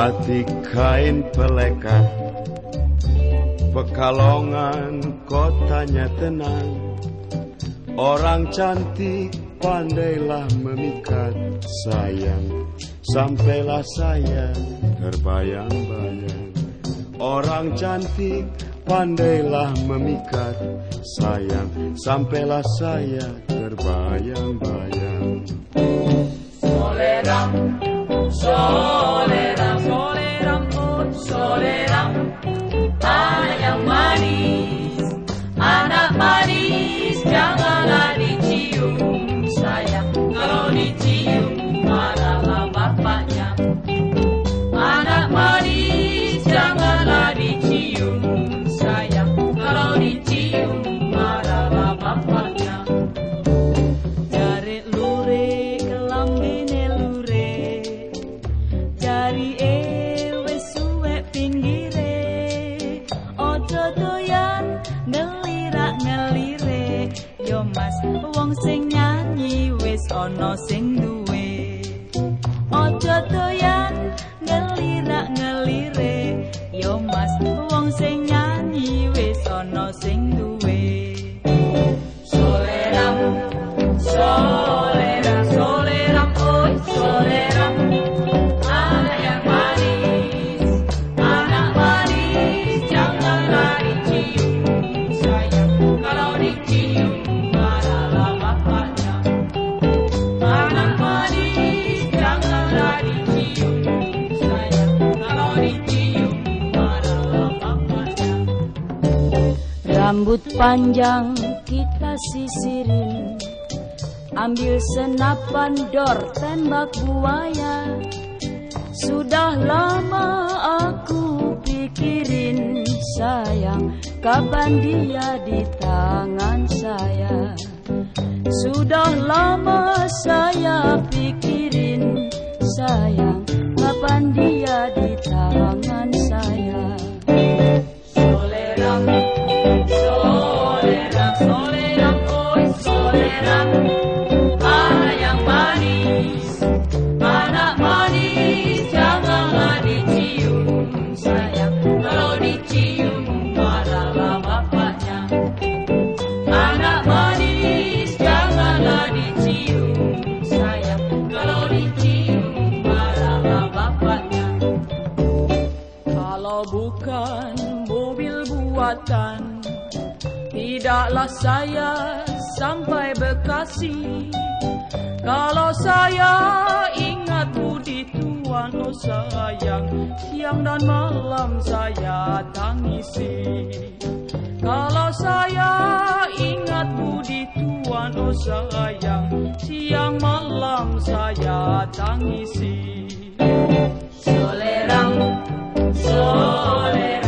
batik kain pelekat, Pekalongan kotanya tenang. Orang cantik pandailah memikat, sayang sampailah saya terbayang-bayang. Orang cantik pandailah memikat, sayang sampailah saya terbayang-bayang. Soleram, soleram, soleram, oh soleram, anak yang manis, anak manis, janganlah dicium, sayang kalau dicium marahlah bapaknya. Anak manis, janganlah dicium, sayang kalau dicium marahlah bapaknya. Jari lure kelambine lure, jari wis suwe pinggire, ojo doyan ngelirak-ngelire, yo mas wong sing nyanyi wis ana sing duwe. Ojo doyan ngelirak-ngelire, yo mas wong sing nyanyi wis ana sing duwe. Soleram, soleram, soleram, oh soleram, anak yang manis, anak manis, janganlah dicium, sayang kalau dicium marahlah bapaknya. Anak manis, janganlah dicium, sayang kalau dicium marahlah bapaknya. Rambut panjang kita sisirin, ambil senapan dor tembak buaya. Sudah lama aku pikirin, sayang kapan dia di tangan saya. Sudah lama saya pikirin, sayang kapan dia di tangan saya. Soleram, soleram, soleram, oh soleram, anak yang manis, anak manis, janganlah dicium, sayang kalau dicium marahlah bapaknya. Anak manis, janganlah dicium, sayang kalau dicium marahlah bapaknya. Kalau bukan mobil buatan, tidaklah saya sampai Bekasi. Kalau saya ingat budi tuan, oh sayang, siang dan malam saya tangisi. Kalau saya ingat budi tuan, oh sayang, siang malam saya tangisi. Soleram, soleram.